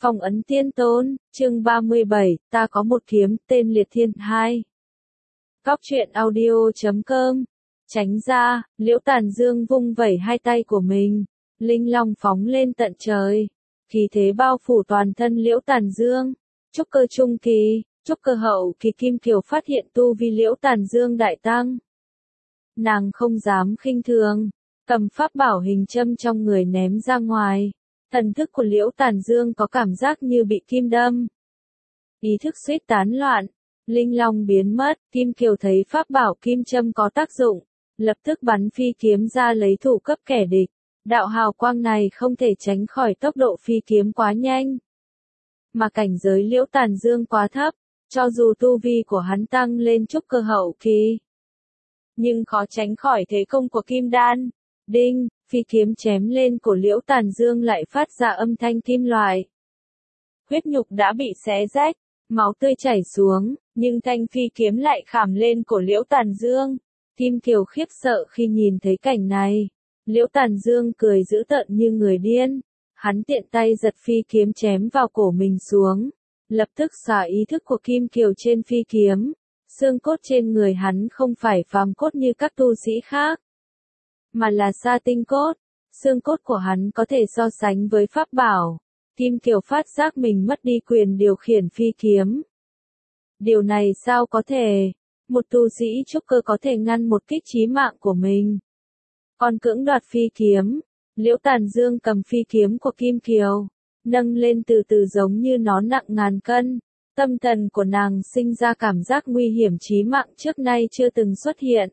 Phong ấn tiên tôn, chương 37, ta có một kiếm, tên Liệt Thiên 2. Góc truyện audio.com. Tránh ra, Liễu Tàn Dương vung vẩy hai tay của mình, linh long phóng lên tận trời. Khí thế bao phủ toàn thân Liễu Tàn Dương. Trúc cơ trung kỳ, trúc cơ hậu kỳ Kim Kiều phát hiện tu vi Liễu Tàn Dương đại tăng. Nàng không dám khinh thường, cầm pháp bảo hình châm trong người ném ra ngoài. Thần thức của Liễu Tàn Dương có cảm giác như bị kim đâm. Ý thức suýt tán loạn, linh long biến mất, Kim Kiều thấy pháp bảo kim châm có tác dụng, lập tức bắn phi kiếm ra lấy thủ cấp kẻ địch. Đạo hào quang này không thể tránh khỏi tốc độ phi kiếm quá nhanh. Mà cảnh giới Liễu Tàn Dương quá thấp, cho dù tu vi của hắn tăng lên trúc cơ hậu kỳ, nhưng khó tránh khỏi thế công của kim đan. Đinh, phi kiếm chém lên cổ Liễu Tàn Dương lại phát ra âm thanh kim loại. Huyết nhục đã bị xé rách, máu tươi chảy xuống, nhưng thanh phi kiếm lại khảm lên cổ Liễu Tàn Dương. Kim Kiều khiếp sợ khi nhìn thấy cảnh này. Liễu Tàn Dương cười dữ tợn như người điên. Hắn tiện tay giật phi kiếm chém vào cổ mình xuống. Lập tức xả ý thức của Kim Kiều trên phi kiếm. Xương cốt trên người hắn không phải phàm cốt như các tu sĩ khác, mà là sa tinh cốt. Xương cốt của hắn có thể so sánh với pháp bảo. Kim Kiều phát giác mình mất đi quyền điều khiển phi kiếm. Điều này sao có thể? Một tu sĩ trúc cơ có thể ngăn một kích chí mạng của mình, còn cưỡng đoạt phi kiếm. Liễu Tàn Dương cầm phi kiếm của Kim Kiều, nâng lên từ từ giống như nó nặng ngàn cân. Tâm thần của nàng sinh ra cảm giác nguy hiểm chí mạng trước nay chưa từng xuất hiện.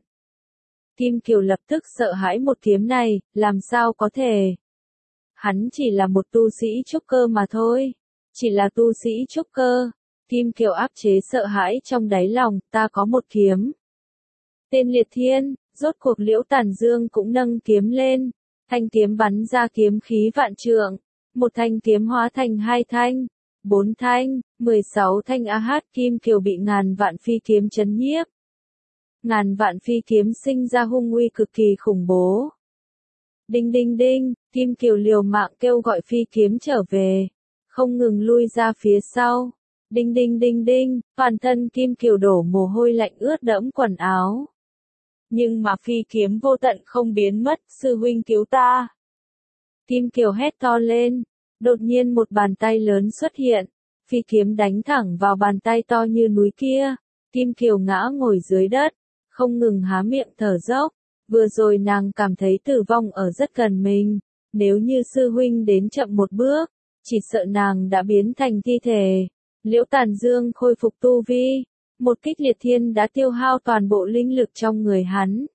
Kim Kiều lập tức sợ hãi một kiếm này, làm sao có thể? Hắn chỉ là một tu sĩ trúc cơ mà thôi. Chỉ là tu sĩ trúc cơ. Kim Kiều áp chế sợ hãi trong đáy lòng, ta có một kiếm. Tên Liệt Thiên, rốt cuộc Liễu Tàn Dương cũng nâng kiếm lên. Thanh kiếm bắn ra kiếm khí vạn trượng. Một thanh kiếm hóa thành 2 thanh, 4 thanh, 16 thanh Kim Kiều bị ngàn vạn phi kiếm chấn nhiếp. Ngàn vạn phi kiếm sinh ra hung uy cực kỳ khủng bố. Đinh đinh đinh, Kim Kiều liều mạng kêu gọi phi kiếm trở về, không ngừng lui ra phía sau. Đinh đinh đinh đinh, toàn thân Kim Kiều đổ mồ hôi lạnh ướt đẫm quần áo. Nhưng mà phi kiếm vô tận không biến mất, sư huynh cứu ta. Kim Kiều hét to lên, đột nhiên một bàn tay lớn xuất hiện, phi kiếm đánh thẳng vào bàn tay to như núi kia. Kim Kiều ngã ngồi dưới đất, không ngừng há miệng thở dốc. Vừa rồi nàng cảm thấy tử vong ở rất gần mình, nếu như sư huynh đến chậm một bước, chỉ sợ nàng đã biến thành thi thể. Liễu Tàn Dương khôi phục tu vi, một kích Liệt Thiên đã tiêu hao toàn bộ linh lực trong người hắn.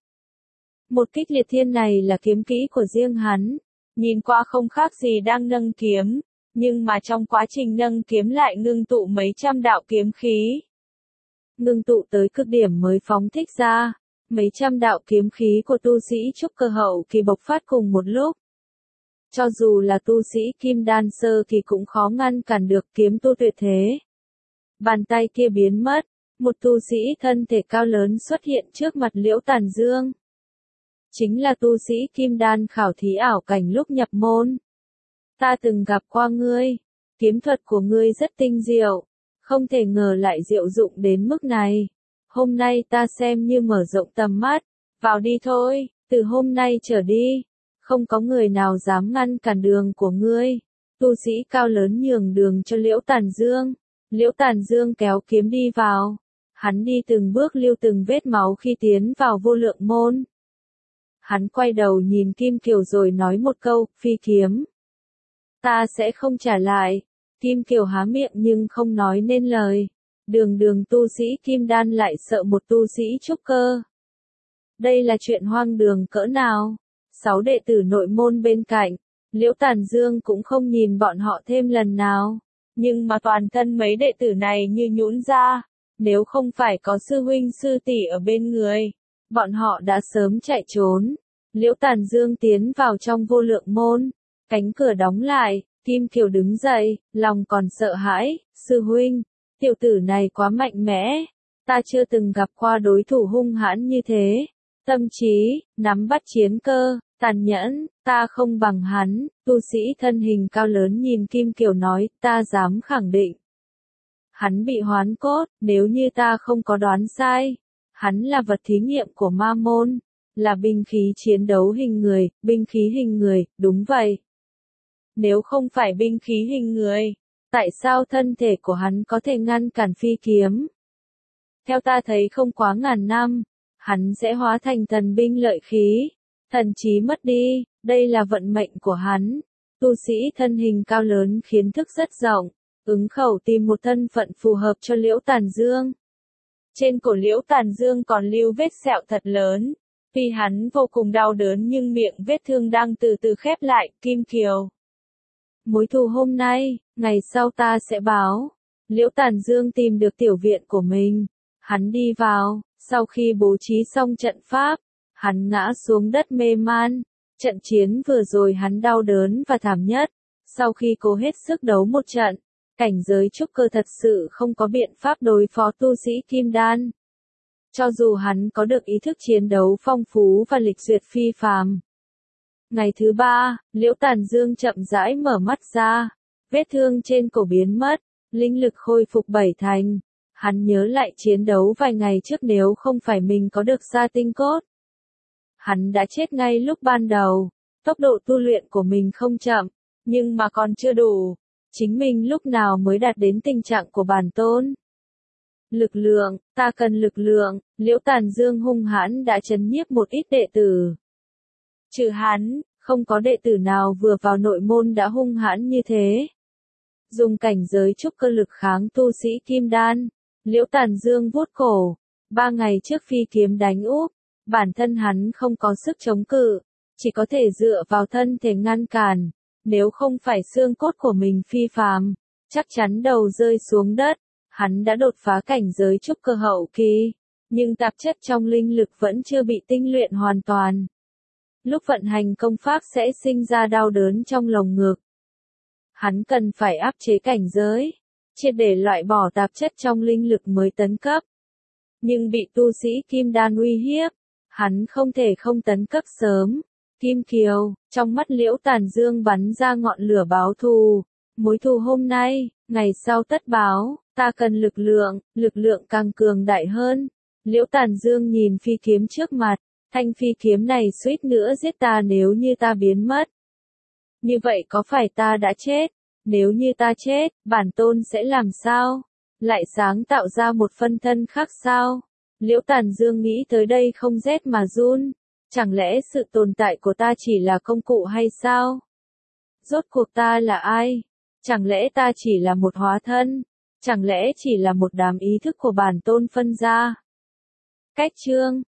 Một kích Liệt Thiên này là kiếm kỹ của riêng hắn, nhìn qua không khác gì đang nâng kiếm, nhưng mà trong quá trình nâng kiếm lại ngưng tụ mấy trăm đạo kiếm khí. Ngưng tụ tới cực điểm mới phóng thích ra. Mấy trăm đạo kiếm khí của tu sĩ trúc cơ hậu kỳ bộc phát cùng một lúc. Cho dù là tu sĩ kim đan sơ kỳ cũng khó ngăn cản được kiếm tu tuyệt thế. Bàn tay kia biến mất, một tu sĩ thân thể cao lớn xuất hiện trước mặt Liễu Tàn Dương. Chính là tu sĩ kim đan khảo thí ảo cảnh lúc nhập môn. Ta từng gặp qua ngươi, kiếm thuật của ngươi rất tinh diệu, không thể ngờ lại diệu dụng đến mức này. Hôm nay ta xem như mở rộng tầm mắt, vào đi thôi, từ hôm nay trở đi, không có người nào dám ngăn cản đường của ngươi. Tu sĩ cao lớn nhường đường cho Liễu Tàn Dương. Liễu Tàn Dương kéo kiếm đi vào. Hắn đi từng bước lưu từng vết máu khi tiến vào vô lượng môn. Hắn quay đầu nhìn Kim Kiều rồi nói một câu, phi kiếm. Ta sẽ không trả lại. Kim Kiều há miệng nhưng không nói nên lời. Đường tu sĩ kim đan lại sợ một tu sĩ trúc cơ. Đây là chuyện hoang đường cỡ nào? 6 đệ tử nội môn bên cạnh, Liễu Tàn Dương cũng không nhìn bọn họ thêm lần nào. Nhưng mà toàn thân mấy đệ tử này như nhũn ra. Nếu không phải có sư huynh sư tỷ ở bên người, bọn họ đã sớm chạy trốn. Liễu Tàn Dương tiến vào trong vô lượng môn. Cánh cửa đóng lại, Kim Kiều đứng dậy, lòng còn sợ hãi, sư huynh. Tiểu tử này quá mạnh mẽ, ta chưa từng gặp qua đối thủ hung hãn như thế. Tâm trí, nắm bắt chiến cơ, Tàn nhẫn, ta không bằng hắn, tu sĩ thân hình cao lớn nhìn Kim Kiều nói, ta dám khẳng định. Hắn bị hoán cốt, nếu như ta không có đoán sai. Hắn là vật thí nghiệm của ma môn, là binh khí chiến đấu hình người, binh khí hình người, đúng vậy. Nếu không phải binh khí hình người, tại sao thân thể của hắn có thể ngăn cản phi kiếm? Theo ta thấy không quá ngàn năm, hắn sẽ hóa thành thần binh lợi khí, thần trí mất đi, đây là vận mệnh của hắn. Tu sĩ thân hình cao lớn kiến thức rất rộng, ứng khẩu tìm một thân phận phù hợp cho Liễu Tàn Dương. Trên cổ Liễu Tàn Dương còn lưu vết sẹo thật lớn, vì hắn vô cùng đau đớn nhưng miệng vết thương đang từ từ khép lại, Kim Kiều. Mối thù hôm nay, ngày sau ta sẽ báo. Liễu Tàn Dương tìm được tiểu viện của mình. Hắn đi vào, sau khi bố trí xong trận pháp, hắn ngã xuống đất mê man. Trận chiến vừa rồi hắn đau đớn và thảm nhất. Sau khi cố hết sức đấu một trận, cảnh giới trúc cơ thật sự không có biện pháp đối phó tu sĩ kim đan. Cho dù hắn có được ý thức chiến đấu phong phú và lịch duyệt phi phàm. Ngày thứ 3, Liễu Tàn Dương chậm rãi mở mắt ra, vết thương trên cổ biến mất, linh lực khôi phục 7 thành. Hắn nhớ lại chiến đấu vài ngày trước nếu không phải mình có được sa tinh cốt. Hắn đã chết ngay lúc ban đầu, tốc độ tu luyện của mình không chậm, nhưng mà còn chưa đủ. Chính mình lúc nào mới đạt đến tình trạng của bản tôn? Lực lượng, ta cần lực lượng, Liễu Tàn Dương hung hãn đã trấn nhiếp một ít đệ tử. Trừ hắn, không có đệ tử nào vừa vào nội môn đã hung hãn như thế. Dùng cảnh giới trúc cơ lực kháng tu sĩ kim đan, Liễu Tàn Dương vuốt cổ. 3 ngày trước phi kiếm đánh úp, bản thân hắn không có sức chống cự, chỉ có thể dựa vào thân thể ngăn cản. Nếu không phải xương cốt của mình phi phàm, chắc chắn đầu rơi xuống đất. Hắn đã đột phá cảnh giới trúc cơ hậu kỳ, nhưng tạp chất trong linh lực vẫn chưa bị tinh luyện hoàn toàn. Lúc vận hành công pháp sẽ sinh ra đau đớn trong lồng ngực. Hắn cần phải áp chế cảnh giới, triệt để loại bỏ tạp chất trong linh lực mới tấn cấp. Nhưng bị tu sĩ kim đan uy hiếp, hắn không thể không tấn cấp sớm. Kim Kiều, trong mắt Liễu Tàn Dương bắn ra ngọn lửa báo thù. Mối thù hôm nay, ngày sau tất báo, ta cần lực lượng càng cường đại hơn. Liễu Tàn Dương nhìn phi kiếm trước mặt, thanh phi kiếm này suýt nữa giết ta nếu như ta biến mất. Như vậy có phải ta đã chết? Nếu như ta chết, bản tôn sẽ làm sao? Lại sáng tạo ra một phân thân khác sao? Liễu Tàn Dương nghĩ tới đây không rét mà run. Chẳng lẽ sự tồn tại của ta chỉ là công cụ hay sao? Rốt cuộc ta là ai? Chẳng lẽ ta chỉ là một hóa thân? Chẳng lẽ chỉ là một đám ý thức của bản tôn phân ra? Cách chương